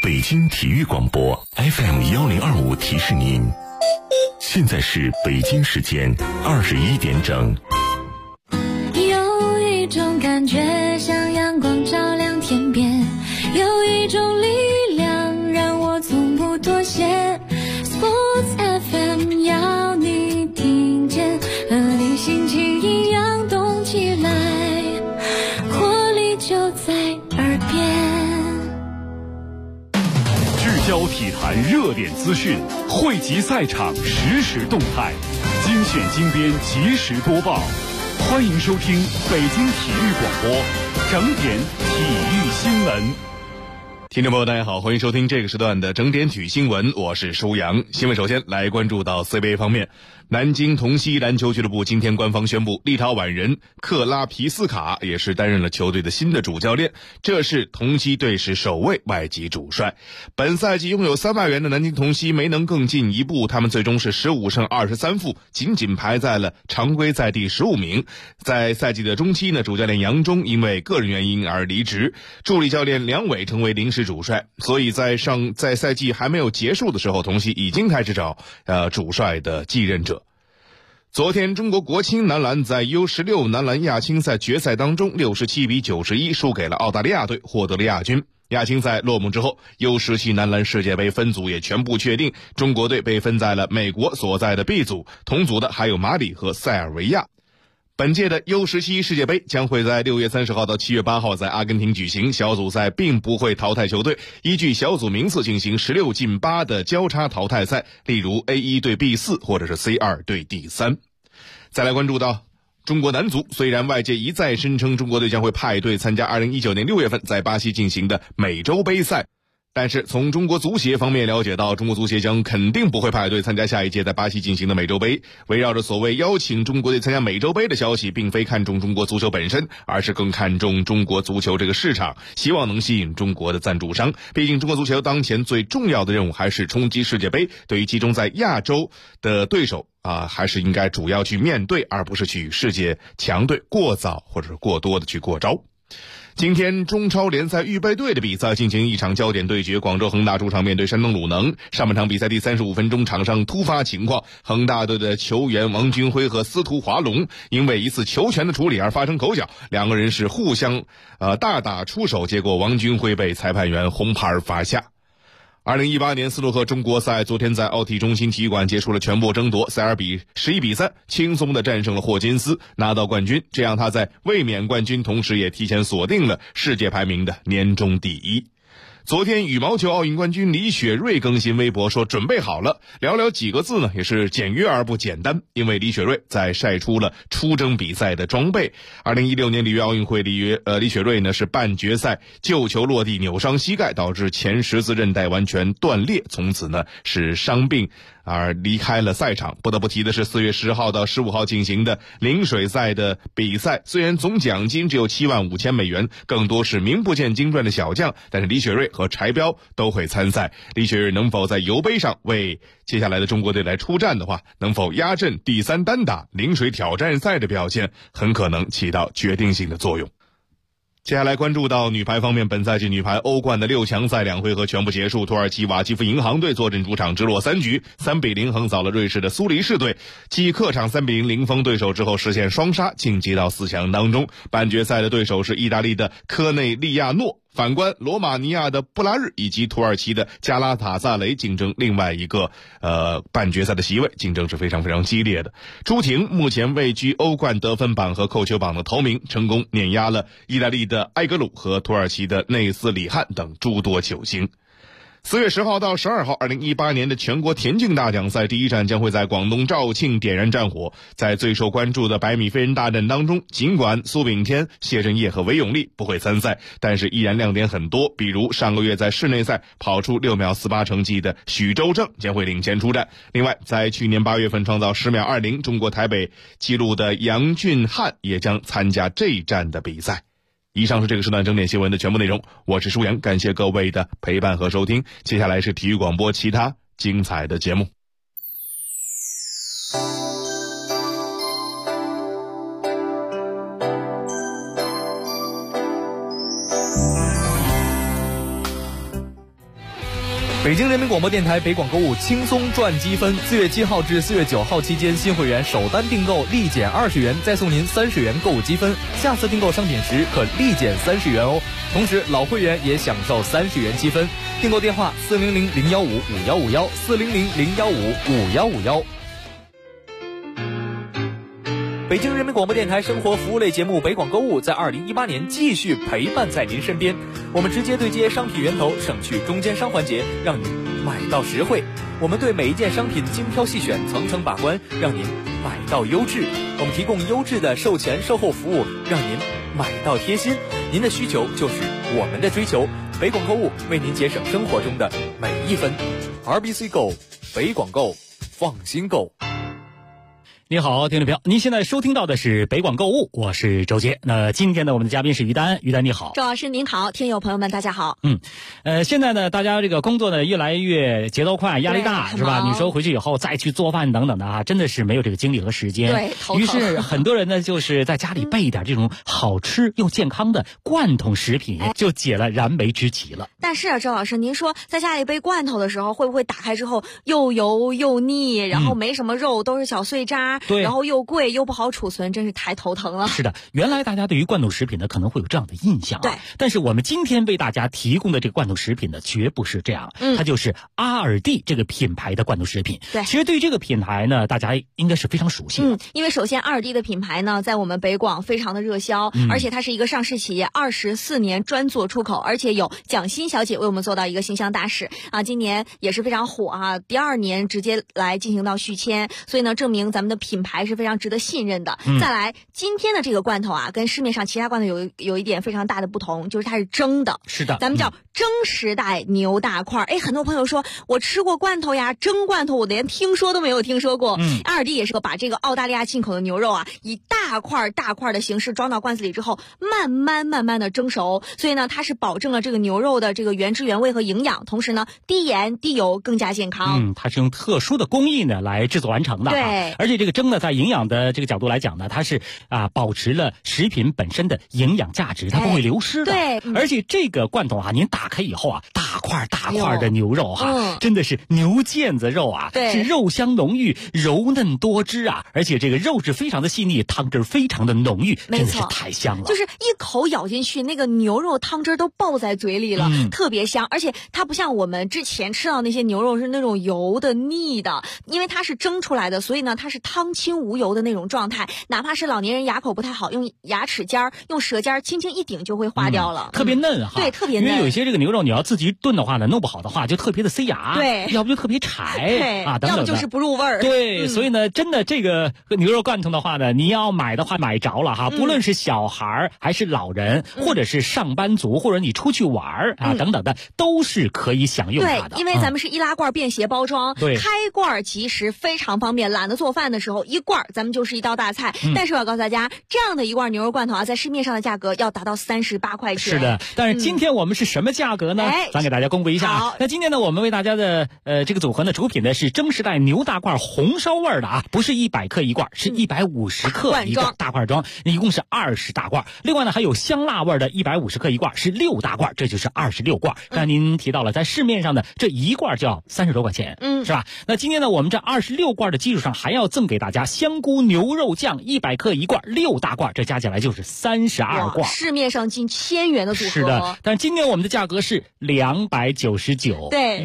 北京体育广播 FM1025提示您，现在是北京时间21点整。 有一种感觉像阳光照亮天边，有一种力量让我从不妥协。 Sports FM 要你听见，和你心情一样动起来，活力就在耳边。 聚焦体坛热点资讯，汇集赛场实时动态，精选精编及时播报。欢迎收听北京体育广播整点体育新闻。听众朋友大家好，欢迎收听这个时段的整点体育新闻，我是舒阳。新闻首先来关注到 CBA 方面，南京同曦篮球俱乐部今天官方宣布，立陶宛人克拉皮斯卡也是担任了球队的新的主教练，这是同曦队史首位外籍主帅。本赛季拥有3万元的南京同曦没能更进一步，他们最终是15胜23负，仅仅排在了常规赛第15名。在赛季的中期呢，主教练杨忠因为个人原因而离职，助理教练梁伟成为临时主帅，所以在赛季还没有结束的时候，同曦已经开始找主帅的继任者。昨天中国国青男篮在 U16 男篮亚青赛决赛当中67比91输给了澳大利亚队，获得了亚军。亚青赛落幕之后， U17 男篮世界杯分组也全部确定，中国队被分在了美国所在的 B 组，同组的还有马里和塞尔维亚。本届的 U17 世界杯将会在6月30号到7月8号在阿根廷举行，小组赛并不会淘汰球队，依据小组名次进行16进8的交叉淘汰赛，例如 A1 对 B4 或者是 C2 对 D3。再来关注到中国男足，虽然外界一再声称中国队将会派队参加2019年6月份在巴西进行的美洲杯赛，但是从中国足协方面了解到，中国足协将肯定不会派队参加下一届在巴西进行的美洲杯。围绕着所谓邀请中国队参加美洲杯的消息，并非看重中国足球本身，而是更看重中国足球这个市场，希望能吸引中国的赞助商。毕竟中国足球当前最重要的任务还是冲击世界杯，对于集中在亚洲的对手还是应该主要去面对，而不是去与世界强队过早或者是过多的去过招。今天中超联赛预备队的比赛进行一场焦点对决，广州恒大主场面对山东鲁能。上半场比赛第35分钟，场上突发情况，恒大队的球员王军辉和司徒华龙因为一次球权的处理而发生口角，两个人是互相大打出手，结果王军辉被裁判员红牌罚下。2018年斯诺克中国赛昨天在奥体中心体育馆结束了全部争夺，塞尔比11比3轻松地战胜了霍金斯，拿到冠军，这样他在卫冕冠军同时也提前锁定了世界排名的年终第一。昨天羽毛球奥运冠军李雪芮更新微博说准备好了，寥寥几个字呢，也是简约而不简单，因为李雪芮在晒出了出征比赛的装备。2016年里约奥运会李雪芮呢是半决赛救球落地扭伤膝盖，导致前十字韧带完全断裂，从此呢是伤病而离开了赛场。不得不提的是4月10号到15号进行的陵水赛的比赛，虽然总奖金只有75000美元，更多是名不见经传的小将，但是李雪芮和柴彪都会参赛。李雪芮能否在游杯上为接下来的中国队来出战的话，能否压阵第3单打陵水挑战赛的表现，很可能起到决定性的作用。接下来关注到女排方面，本赛季女排欧冠的6强赛2回合全部结束，土耳其瓦基弗银行队坐镇主场直落3局，3比0横扫了瑞士的苏黎世队，继客场3比0零封对手之后实现双杀，晋级到4强当中。半决赛的对手是意大利的科内利亚诺，反观罗马尼亚的布拉日以及土耳其的加拉塔萨雷竞争另外一个半决赛的席位，竞争是非常非常激烈的。朱婷目前位居欧冠得分榜和扣球榜的头名，成功碾压了意大利的埃格鲁和土耳其的内斯里汉等诸多球星。4月10号到12号2018年的全国田径大奖赛第一站将会在广东肇庆点燃战火。在最受关注的100米飞人大战当中，尽管苏炳添、谢震业和韦永丽不会参赛，但是依然亮点很多，比如上个月在室内赛跑出6秒48成绩的许周正将会领衔出战。另外在去年8月份创造10秒20中国台北纪录的杨俊翰也将参加这一站的比赛。以上是这个时段整点新闻的全部内容，我是舒阳，感谢各位的陪伴和收听。接下来是体育广播其他精彩的节目。 北京人民广播电台北广购物轻松赚积分，4月7号至4月9号期间，新会员首单订购立减20元，再送您30元购物积分，下次订购商品时可立减30元哦。同时老会员也享受30元积分。订购电话400-015-5151，400-015-5151。北京人民广播电台生活服务类节目北广购物在2018年继续陪伴在您身边，我们直接对接商品源头，省去中间商环节，让您买到实惠。我们对每一件商品精挑细选，层层把关，让您买到优质。我们提供优质的售前售后服务，让您买到贴心。您的需求就是我们的追求，北广购物为您节省生活中的每一分。RBC Go， 北广购，放心购。 你好，听众朋友，您现在收听到的是北广购物，我是周杰。那今天呢，我们的嘉宾是于丹，于丹你好。 周老师您好，听友朋友们大家好。 现在呢，大家这个工作呢越来越节奏快，压力大，是吧？你说回去以后再去做饭等等的啊，真的是没有这个精力和时间。 对， 于是很多人呢，就是在家里备一点这种好吃又健康的罐头食品，就解了燃眉之急了。 但是啊，周老师，您说在家里备罐头的时候，会不会打开之后又油又腻，然后没什么肉，都是小碎渣？ 对， 然后又贵又不好储存，真是太头疼了。 是的，原来大家对于罐头食品呢可能会有这样的印象啊， 对。 但是我们今天为大家提供的这个罐头食品呢，绝不是这样，它就是阿尔蒂这个品牌的罐头食品。 对， 其实对于这个品牌呢，大家应该是非常熟悉的。 因为首先阿尔蒂的品牌呢，在我们北广非常的热销，而且它是一个上市企业，24年专做出口，而且有蒋欣小姐为我们做到一个形象大使啊，今年也是非常火啊，第2年直接来进行到续签，所以呢，证明咱们的品牌是非常值得信任的。再来，今天的这个罐头啊，跟市面上其他罐头有一点非常大的不同，就是它是蒸的。 是的， 咱们叫蒸时代牛大块。很多朋友说我吃过罐头呀，蒸罐头我连听说都没有听说过。阿尔蒂也是把这个澳大利亚进口的牛肉啊，以大块的形式装到罐子里之后，慢慢的蒸熟，所以呢，它是保证了这个牛肉的这个原汁原味和营养，同时呢，低盐低油，更加健康。 它是用特殊的工艺呢来制作完成的。 对， 而且这个蒸呢，在营养的这个角度来讲呢，它是保持了食品本身的营养价值，它不会流失的。 对， 而且这个罐头啊，您打开以后啊，大块的牛肉真的是牛腱子肉啊，是肉香浓郁，柔嫩多汁啊，而且这个肉质非常的细腻，汤汁非常的浓郁，真的是太香了。 就是一口咬进去，那个牛肉汤汁都爆在嘴里了，特别香。而且它不像我们之前吃到那些牛肉是那种油的腻的，因为它是蒸出来的，所以呢，它是汤清无油的那种状态，哪怕是老年人牙口不太好，用牙齿尖用舌尖轻轻一顶就会化掉了， 特别嫩哈。 对，特别嫩。 因为有些这个牛肉你要自己炖的话呢，弄不好的话就特别的塞牙， 对， 要不就特别柴啊，等等的， 要不就是不入味儿。 对，所以呢，真的这个牛肉罐头的话呢，你要买的话买着了哈，不论是小孩还是老人，或者是上班族，或者你出去玩等等的，都是可以享用它的。 对，因为咱们是易拉罐便携包装， 对， 开罐即食，非常方便。懒得做饭的时候，一罐咱们就是一道大菜。但是我要告诉大家，这样的一罐牛肉罐头啊，在市面上的价格要达到38块钱。 是的，但是今天我们是什么价格呢？咱给大家公布一下啊。那今天呢，我们为大家的这个组合呢，主品呢是蒸时代牛大罐红烧味的啊，不是100克一罐，是150克一罐大罐装，一共是20大罐。另外呢，还有香辣味的150克一罐，是6大罐，这就是26罐。刚才您提到了，在市面上的这一罐就要30多块钱，是吧？那今天呢，我们这26罐的基础上，还要赠给大家香菇牛肉酱100克一罐，6大罐，这加起来就是32罐。 市面上近1000元的组合。 是的，但是今天我们的价格是299， 对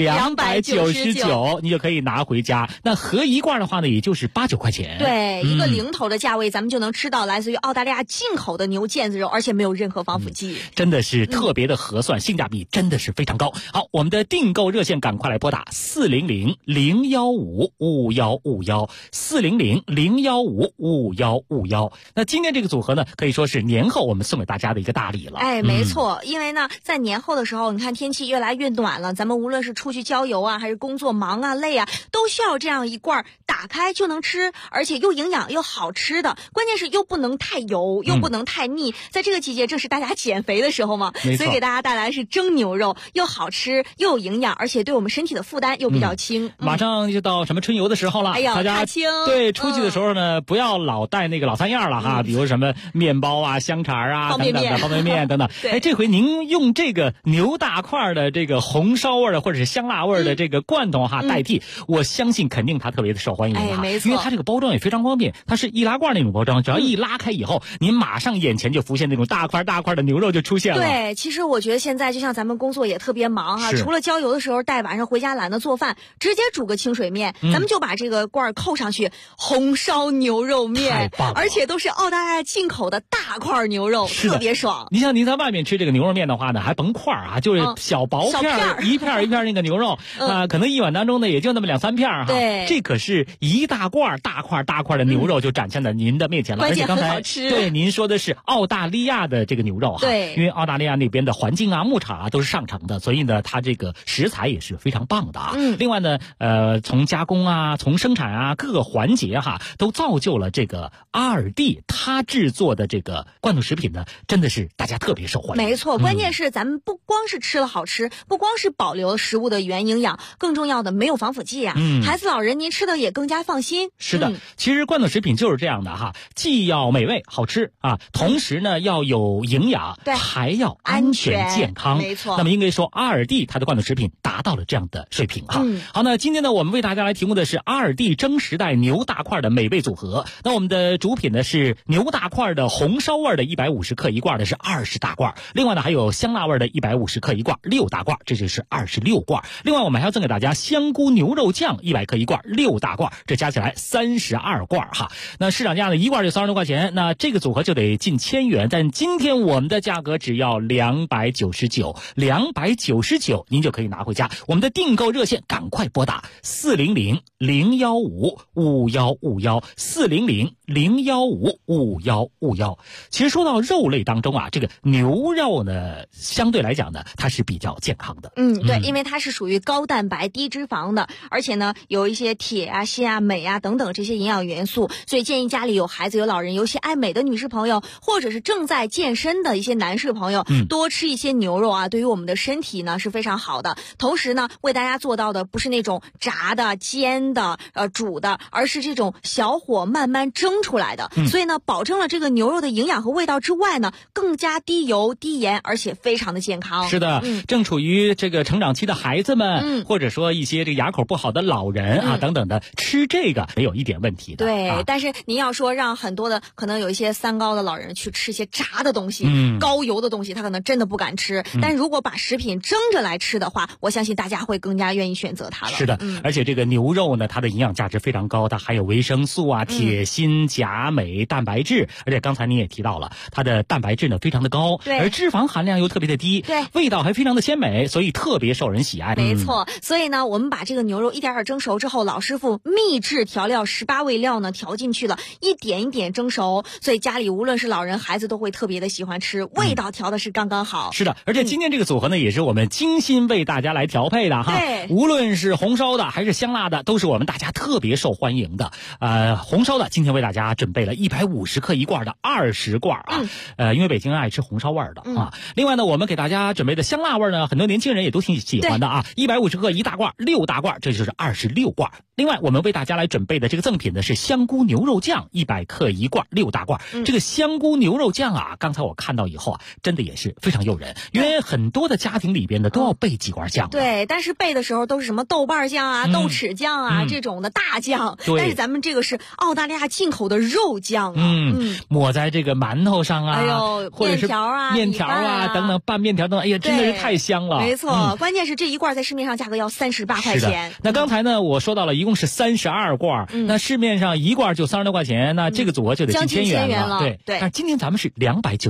，299，你就可以拿回家。那合一罐的话呢，也就是8、9块钱。 对，一个零头的价位，咱们就能吃到来自于澳大利亚进口的牛腱子肉，而且没有任何防腐剂， 真的是特别的合算，性价比真的是非常高。好，我们的订购热线赶快来拨打400-015-5151，400-015-5151。那今天这个组合呢，可以说是年后我们送给大家的一个大礼了。 没错，因为呢，在年后的时候，你看天气越来越暖了，咱们无论是出去郊游啊，还是工作忙啊、累啊，都需要这样一罐打开就能吃，而且又营养又好吃的，关键是又不能太油，又不能太腻。在这个季节，正是大家减肥的时候嘛，所以给大家带来是蒸牛肉，又好吃又有营养，而且对我们身体的负担又比较轻。 马上就到什么春游的时候了，大家对出去的时候呢，不要老带那个老三样了哈，比如什么面包啊、香肠啊等等的方便面等等。这回您用这个牛牛大块的这个红烧味的或者是香辣味的这个罐头代替，我相信肯定它特别的受欢迎没错， 因为它这个包装也非常方便，它是易拉罐那种包装，只要一拉开以后，您马上眼前就浮现那种大块的牛肉就出现了。 对，其实我觉得现在就像咱们工作也特别忙除了郊游的时候带晚上回家懒得做饭，直接煮个清水面，咱们就把这个罐扣上去，红烧牛肉面，而且都是澳大利亚进口的大块牛肉，特别爽。 你像您在外面吃这个牛肉面的话呢，还甭块就是小薄片一片一片那个牛肉可能一碗当中呢也就那么2-3片对， 这可是一大块大块的牛肉就展现在您的面前了， 关键而且刚才很好吃。 对，您说的是澳大利亚的这个牛肉对， 因为澳大利亚那边的环境牧场都是上乘的，所以呢它这个食材也是非常棒的另外呢从加工从生产各个环节都造就了这个阿尔蒂它制作的这个罐头食品呢，真的是大家特别受欢迎。 没错，关键是咱们不光是吃了好吃，不光是保留了食物的原营养，更重要的没有防腐剂孩子老人您吃的也更加放心。 是的，其实罐头食品就是这样的既要美味好吃同时呢要有营养， 对， 还要安全健康。 没错。 那么应该说阿尔蒂它的罐头食品达到了这样的水平好，那今天呢我们为大家来提供的是阿尔蒂蒸时代牛大块的美味组合。那我们的主品呢是牛大块的红烧味的150克一罐的是20大罐，另外呢还有香辣味的150克一罐6大罐，这就是26罐。另外我们还要赠给大家香菇牛肉酱100克一罐6大罐，这加起来32罐那市场价呢一罐就30多块钱，那这个组合就得近1000元，但今天我们的价格只要299，您就可以拿回家。我们的订购热线赶快拨打400-015-5151，400-015-5151。其实说到肉类当中这个牛肉呢相对来讲呢它是比较健康的对，因为它是属于高蛋白低脂肪的，而且呢有一些铁锌镁等等这些营养元素，所以建议家里有孩子有老人，尤其爱美的女士朋友或者是正在健身的一些男士朋友多吃一些牛肉对于我们的身体呢是非常好的。同时呢为大家做到的不是那种炸的煎的煮的，而是这种小火慢慢蒸出来的所以呢保证了这个牛肉的营养和味道之外呢更加低油低盐，而且非常的健康。 是的正处于这个成长期的孩子们或者说一些这个牙口不好的老人等等的吃这个没有一点问题的。 对但是您要说让很多的可能有一些三高的老人去吃一些炸的东西高油的东西，他可能真的不敢吃但如果把食品蒸着来吃的话，我相信大家会更加愿意选择它了。 是的而且这个牛肉呢它的营养价值非常高，它含有维生素铁锌钾镁蛋白质，而且刚才您也提到了它的蛋白质呢非常的高， 对， 而脂肪含量又特别的低， 对， 味道还非常的鲜美，所以特别受人喜爱。 没错所以呢我们把这个牛肉一点点蒸熟之后，老师傅秘制调料18味料呢调进去了，一点一点蒸熟，所以家里无论是老人孩子都会特别的喜欢吃，味道调的是刚刚好。 是的，而且今天这个组合呢也是我们精心为大家来调配的对， 无论是红烧的还是香辣的都是我们大家特别受欢迎的。红烧的今天为大家准备了150克一罐的20罐因为北京人爱吃红烧味的另外呢我们给大家准备的香辣味呢很多年轻人也都挺喜欢的150克一大罐6大罐，这就是26罐。另外我们为大家来准备的这个赠品呢是香菇牛肉酱100克一罐6大罐这个香菇牛肉酱刚才我看到以后真的也是非常诱人，因为很多的家庭里边呢都要备几罐酱对，但是备的时候都是什么豆瓣酱豆豉酱这种的大酱，但是咱们这个是澳大利亚进口的肉酱抹在这个馒头上或者是面条等等拌面条等等，哎呀真的是太香了。 没错关键是这一罐在市面上价格要38块钱。 那刚才呢我说到了一共是32罐那市面上一罐就30多块钱，那这个组合就得近1000元了。对但是今天咱们是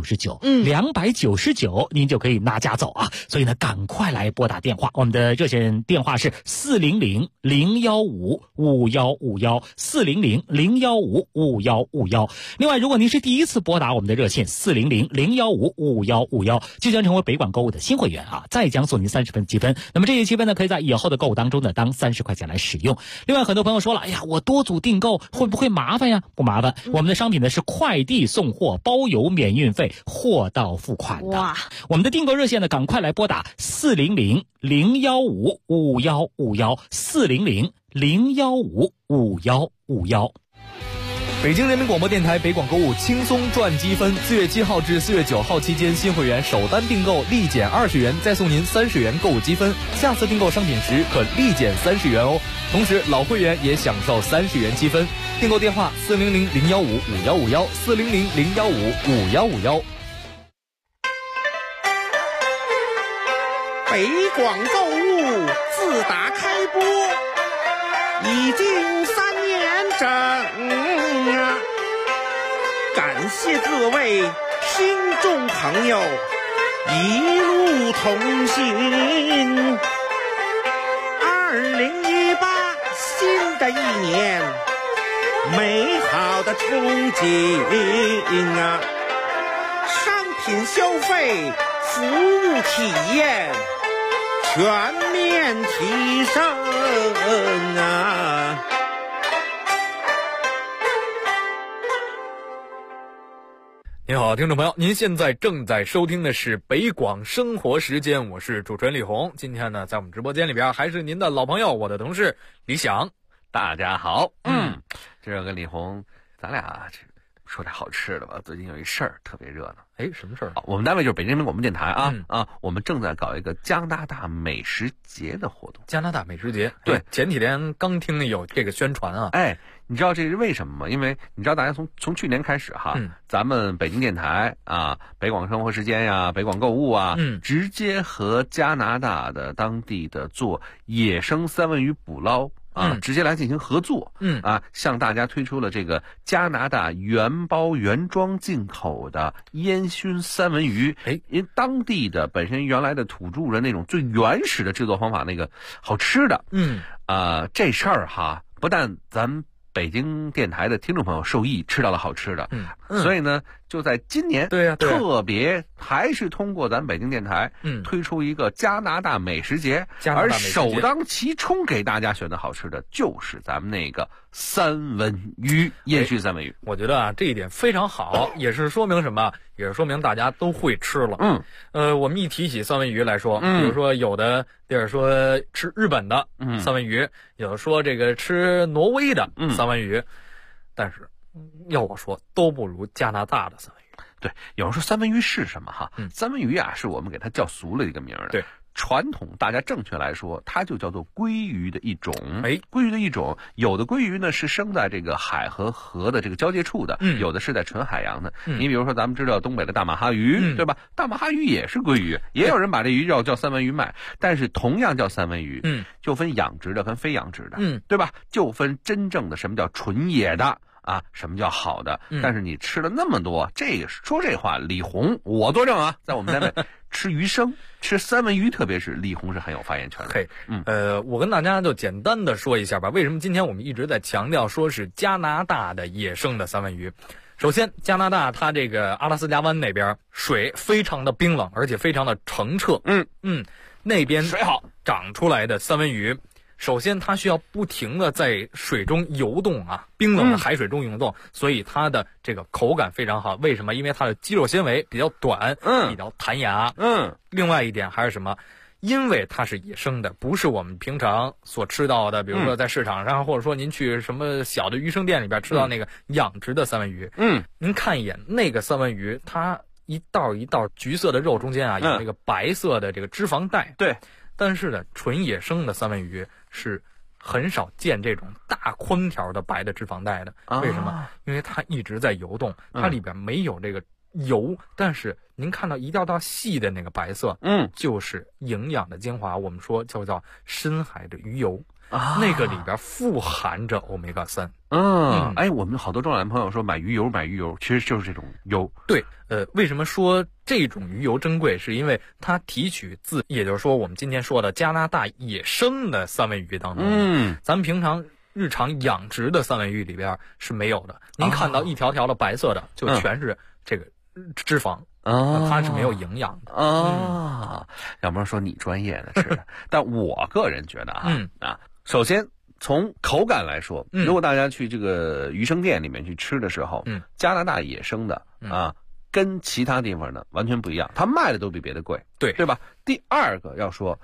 299，299您就可以拿家走所以呢赶快来拨打电话，我们的热线电话是400-015-5151，400-015-5151。另外如果您是第一次拨打我们的热线400-015-5151，就将成为北广购物的新会员再将送您30分积分，那么这些积分呢可以在以后的购物当中呢当30块钱来使用。另外很多朋友说了，哎呀我多组订购会不会麻烦呀？不麻烦我们的商品呢是快递送货包邮免运费，货到付款的。 哇， 我们的订购热线呢赶快来拨打400-015-5151，400-015-5151。 北京人民广播电台北广购物轻松赚积分，4月7号至4月9号期间，新会员首单订购立减20元，再送您30元购物积分，下次订购商品时可立减30元哦。同时，老会员也享受30元积分。订购电话400-015-5151，400-015-5151。 北广购物自打开播已经3年整啊，感谢各位听众朋友一路同行。2018新的一年，美好的憧憬啊，商品消费，服务体验全面提升啊！ 您好，听众朋友，您现在正在收听的是北广生活时间，我是主持人李红。今天呢，在我们直播间里边还是您的老朋友，我的同事李想。 大家好，这跟李红，咱俩说点好吃的吧。最近有一事儿特别热闹。 什么事儿？ 我们单位就是北京人民广播电台啊，我们正在搞一个加拿大美食节的活动。 加拿大美食节， 对， 前几天刚听有这个宣传啊。 你知道这是为什么吗？因为你知道大家从去年开始哈，咱们北京电台啊，北广生活时间呀，北广购物啊，直接和加拿大的当地的做野生三文鱼捕捞直接来进行合作，向大家推出了这个加拿大原包原装进口的烟熏三文鱼。因为当地的本身原来的土著人那种最原始的制作方法，那个好吃的，这事儿哈，不但咱北京电台的听众朋友受益，吃到了好吃的，所以呢，就在今年，特别还是通过咱北京电台，推出一个加拿大美食节，而首当其冲给大家选的好吃的就是咱们那个三文鱼，烟熏三文鱼。 我觉得啊，这一点非常好，也是说明什么？也是说明大家都会吃了。我们一提起三文鱼来说，比如说有的地儿说吃日本的三文鱼，有的说这个吃挪威的三文鱼，但是要我说都不如加拿大的三文鱼。 对，有人说三文鱼是什么哈？三文鱼啊，是我们给它叫俗了一个名儿的。 对， 传统大家正确来说，它就叫做鲑鱼的一种。鲑鱼的一种，有的鲑鱼呢是生在这个海和河的这个交界处的，有的是在纯海洋的。你比如说咱们知道东北的大马哈鱼，对吧？大马哈鱼也是鲑鱼，也有人把这鱼叫三文鱼卖，但是同样叫三文鱼，就分养殖的跟非养殖的，对吧？就分真正的什么叫纯野的。什么叫好的？但是你吃了那么多，说这话，李红我作证啊，在我们单位吃鱼生、吃三文鱼，特别是李红是很有发言权的。 我跟大家就简单的说一下吧，为什么今天我们一直在强调说是加拿大的野生的三文鱼？首先，加拿大它这个阿拉斯加湾那边水非常的冰冷，而且非常的澄澈。那边水好长出来的三文鱼。首先，它需要不停的在水中游动冰冷的海水中游动，所以它的这个口感非常好。为什么？因为它的肌肉纤维比较短，比较弹牙。另外一点还是什么？因为它是野生的，不是我们平常所吃到的，比如说在市场上，或者说您去什么小的鱼生店里边吃到那个养殖的三文鱼。您看一眼那个三文鱼，它一道一道橘色的肉中间有那个白色的这个脂肪带。 对。 但是呢，纯野生的三文鱼是很少见这种大宽条的白的脂肪带的。为什么？因为它一直在游动，它里边没有这个油，但是您看到一道道细的那个白色，就是营养的精华，我们说叫深海的鱼油。那个里边富含着欧米伽3。 我们好多中老年朋友说买鱼油，其实就是这种油。对， 为什么说这种鱼油珍贵？是因为它提取自，也就是说我们今天说的加拿大野生的三文鱼当中，咱们平常日常养殖的三文鱼里边是没有的。您看到一条条的白色的，就全是这个脂肪。它是没有营养的要不然说你专业的吃的，但我个人觉得首先从口感来说，如果大家去这个鱼生店里面去吃的时候，加拿大野生的跟其他地方的完全不一样，它卖的都比别的贵，对吧？第二个要说，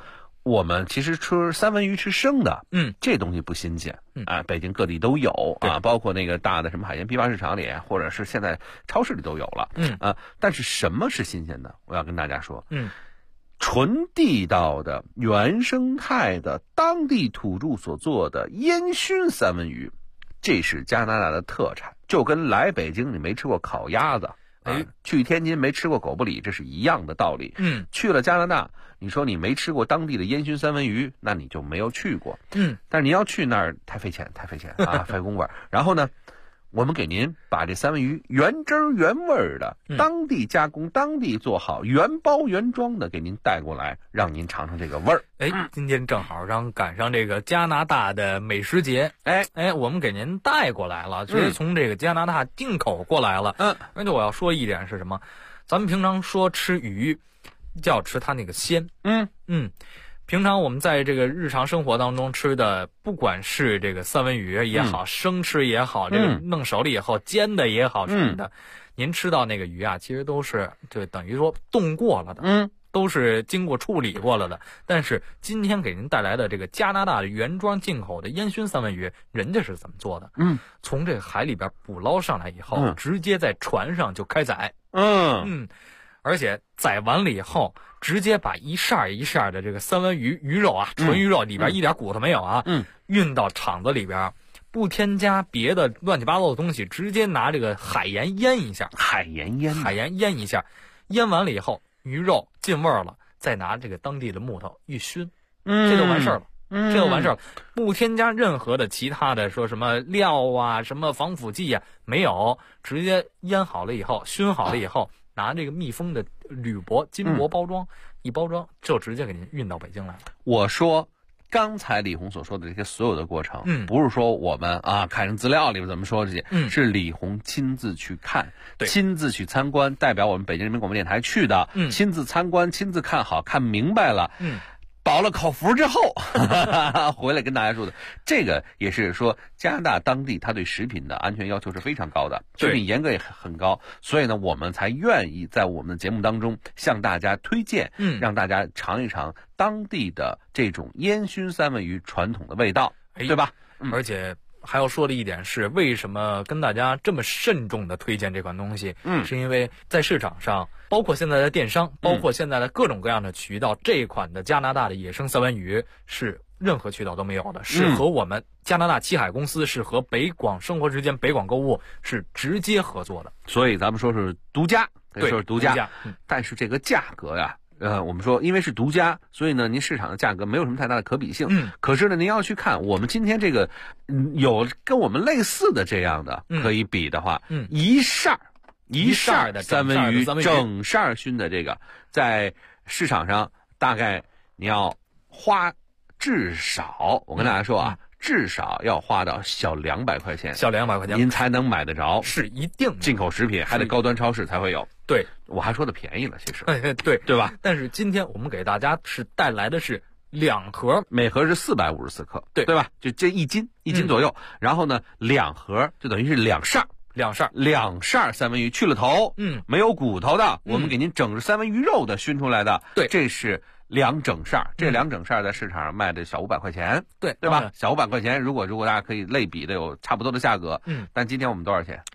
我们其实吃三文鱼吃生的，这东西不新鲜，北京各地都有啊，包括那个大的什么海鲜批发市场里，或者是现在超市里都有了，但是什么是新鲜的？我要跟大家说，纯地道的、原生态的、当地土著所做的烟熏三文鱼，这是加拿大的特产，就跟来北京你没吃过烤鸭子。去天津没吃过狗不理，这是一样的道理。去了加拿大，你说你没吃过当地的烟熏三文鱼，那你就没有去过。但是你要去那儿太费钱啊，费工本。然后呢，我们给您把这三文鱼原汁原味的、当地加工、当地做好、原包原装的给您带过来，让您尝尝这个味儿。 今天正好赶上这个加拿大的美食节，我们给您带过来了，直接从这个加拿大进口过来了。而且我要说一点是什么？咱们平常说吃鱼，就要吃它那个鲜。平常我们在这个日常生活当中吃的，不管是这个三文鱼也好，生吃也好，这个弄熟了以后煎的也好什么的，您吃到那个鱼啊，其实都是就等于说冻过了的，都是经过处理过了的。但是今天给您带来的这个加拿大的原装进口的烟熏三文鱼，人家是怎么做的？从这个海里边捕捞上来以后，直接在船上就开宰。而且宰完了以后，直接把一扇一扇的这个三文鱼鱼肉啊，纯鱼肉里边一点骨头没有啊，运到厂子里边，不添加别的乱七八糟的东西，直接拿这个海盐腌一下，海盐腌一下，腌完了以后，鱼肉进味儿了，再拿这个当地的木头一熏，这就完事儿了。不添加任何的其他的说什么料啊、什么防腐剂啊，没有，直接腌好了以后，熏好了以后。拿这个密封的铝箔、金箔包装，一包装就直接给您运到北京来了。 我说，刚才李红所说的这些所有的过程，不是说我们看人资料里面怎么说这些，是李红亲自去看，亲自去参观，代表我们北京人民广播电台去的，亲自参观、亲自看好看明白了，保了口福之后回来跟大家说的，这个也是说加拿大当地它对食品的安全要求是非常高的，食品严格也很高，所以呢我们才愿意在我们的节目当中向大家推荐，让大家尝一尝当地的这种烟熏三文鱼传统的味道，对吧？ 而且还要说的一点是，为什么跟大家这么慎重的推荐这款东西？是因为在市场上，包括现在的电商，包括现在的各种各样的渠道，这款的加拿大的野生三文鱼是任何渠道都没有的，是和我们加拿大七海公司，是和北广生活时间、北广购物是直接合作的， 所以咱们说是独家，说是独家，但是这个价格呀。我们说，因为是独家，所以呢，您市场的价格没有什么太大的可比性。可是呢，您要去看我们今天这个，有跟我们类似的这样的可以比的话，一扇的三文鱼，整扇熏的这个，在市场上大概你要花至少，我跟大家说啊。至少要花到小200块钱，您才能买得着， 是一定进口食品，还得高端超市才会有。 对， 我还说的便宜了，其实对吧？但是今天我们给大家是带来的是2盒， 每盒是454克，对吧？就这1斤左右。然后呢，2盒就等于是2扇三文鱼，去了头，没有骨头的，我们给您整着三文鱼肉的熏出来的， 对， 这是2整扇，这2整扇在市场上卖的小500块钱，对吧？小500块钱，如果大家可以类比的有差不多的价格，但今天我们多少钱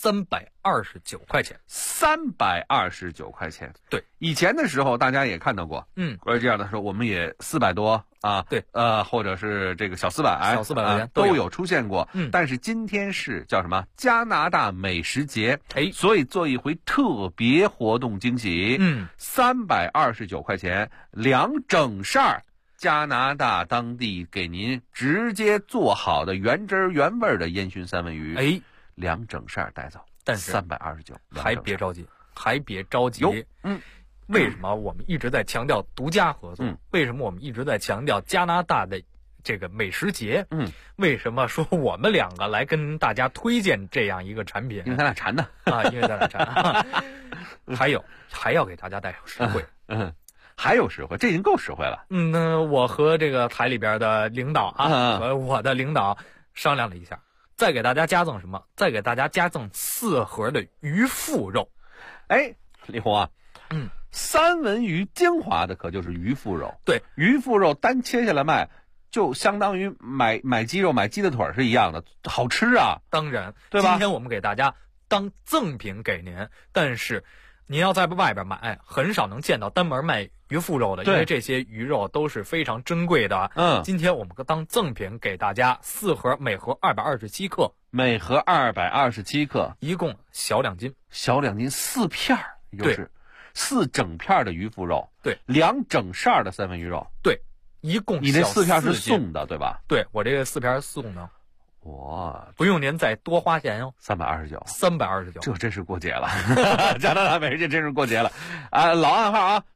？329块钱 ，329块钱。对，以前的时候大家也看到过，或者这样的时候我们也400多啊， 对， 或者是这个小400 块钱都有出现过。但是今天是叫什么？加拿大美食节，所以做一回特别活动惊喜。329块钱2整扇，加拿大当地给您直接做好的原汁原味的烟熏三文鱼，2整扇带走。 但是 329， 还别着急，为什么我们一直在强调独家合作？为什么我们一直在强调加拿大的这个美食节？为什么说我们2个来跟大家推荐这样一个产品？ 因为咱俩馋呢因为咱俩馋。还要给大家带上实惠， 还有实惠，这已经够实惠了。 我和这个台里边的领导和我的领导商量了一下。再给大家加赠什么？再给大家加赠4盒的鱼腹肉。 李红啊， 三文鱼精华的可就是鱼腹肉。 对， 鱼腹肉单切下来卖，就相当于买鸡肉、买鸡的腿是一样的，好吃啊。 当然， 对吧？ 今天我们给大家当赠品给您，但是您要在外边买，很少能见到单门卖鱼腹肉的，因为这些鱼肉都是非常珍贵的。今天我们当赠品给大家4盒，每盒227克， 每盒227克， 一共小2斤， 小2斤4片儿，就是4整片的鱼腹肉， 对 ，2整扇的三文鱼肉， 对，一共你这4片是送的，对吧？ 对，我这个4片是送的。 哇， 不用您再多花钱哟 ，329，这真是过节了，加拿大美食节真是过节了啊！老暗号啊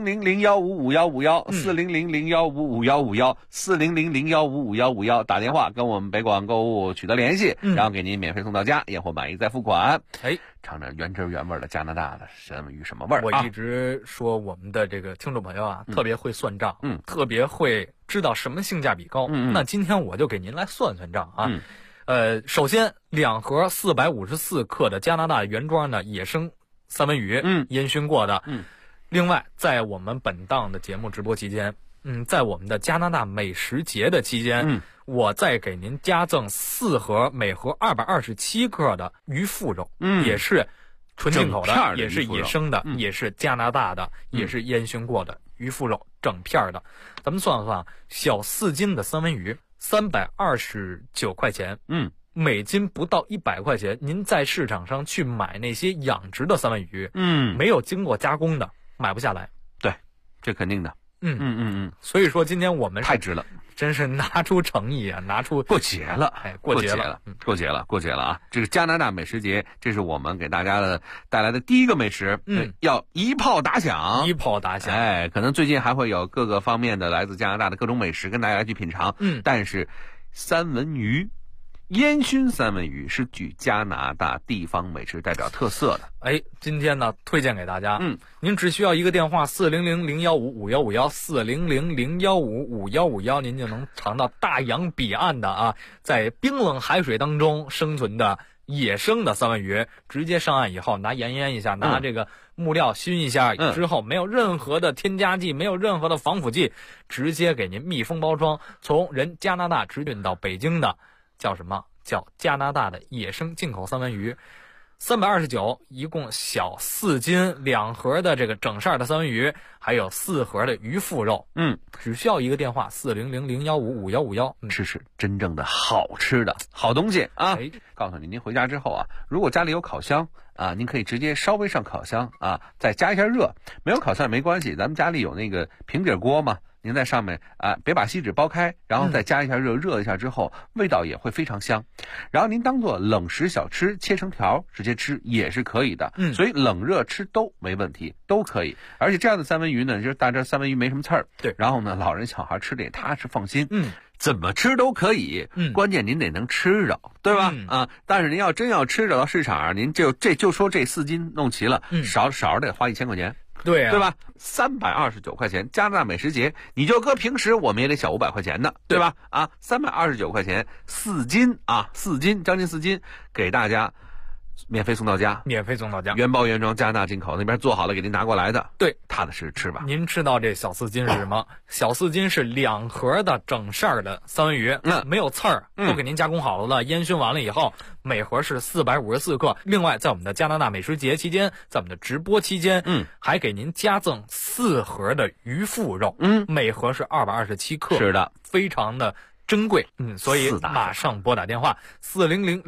，400-015-5151，400-015-5151，400-015-5151，打电话跟我们北广购物取得联系，然后给您免费送到家，验货满意再付款。尝尝原汁原味的加拿大的三文鱼什么味儿？ 我一直说我们的这个听众朋友啊，特别会算账，特别会知道什么性价比高。那今天我就给您来算算账啊。首先2盒454克的加拿大原装的野生三文鱼，烟熏过的。另外，在我们本档的节目直播期间，在我们的加拿大美食节的期间，我再给您加赠4盒，每盒227克的鱼腹肉，也是纯进口的，也是野生的，也是加拿大的，也是烟熏过的鱼腹肉，整片的。咱们算算，小4斤的三文鱼329块钱，每斤不到100块钱。您在市场上去买那些养殖的三文鱼，没有经过加工的，买不下来。 对，这肯定的。 所以说今天我们太值了， 真是拿出诚意啊，拿出过节了， 过节了啊！这个加拿大美食节，这是我们给大家带来的第一个美食，要一炮打响，可能最近还会有各个方面的来自加拿大的各种美食跟大家去品尝，但是三文鱼。烟熏三文鱼是具加拿大地方美食代表特色的。 今天呢推荐给大家，您只需要一个电话400-015-5151，400-015-5151，您就能尝到大洋彼岸的啊，在冰冷海水当中生存的野生的三文鱼，直接上岸以后拿盐腌一下，拿这个木料熏一下之后，没有任何的添加剂，没有任何的防腐剂，直接给您密封包装，从加拿大直运到北京的。叫什么？叫加拿大的野生进口三文鱼，329，一共小4斤，2盒的这个整扇的三文鱼，还有4盒的鱼腹肉。只需要一个电话400-015-5151， 吃真正的好吃的好东西啊！告诉您回家之后啊，如果家里有烤箱啊，您可以直接稍微上烤箱啊，再加一下热。没有烤箱也没关系，咱们家里有那个平底锅嘛。您在上面别把锡纸剥开，然后再加一下热一下之后，味道也会非常香。然后您当做冷食小吃，切成条直接吃也是可以的。所以冷热吃都没问题，都可以。而且这样的三文鱼呢，就是大家三文鱼没什么刺儿， 对。 然后呢，老人小孩吃的也踏实放心。怎么吃都可以，关键您得能吃着，对吧？但是您要真要吃着到市场上，您就说这4斤弄齐了，少得花1000块钱。 对吧？329块钱，加拿大美食节，你就搁平时我们也得小500块钱呢，对吧？329块钱，4斤啊，4斤，将近4斤，给大家免费送到家，原包原装，加拿大进口，那边做好了给您拿过来的。 对， 踏踏实吃吧。 您知道这小4斤是什么？小4斤是2盒的整扇的三文鱼，没有刺儿，都给您加工好了，烟熏完了以后，每盒是454克。另外，在我们的加拿大美食节期间，在我们的直播期间，还给您加赠4盒的鱼腹肉，每盒是227克， 是的， 非常的珍贵，所以马上拨打电话400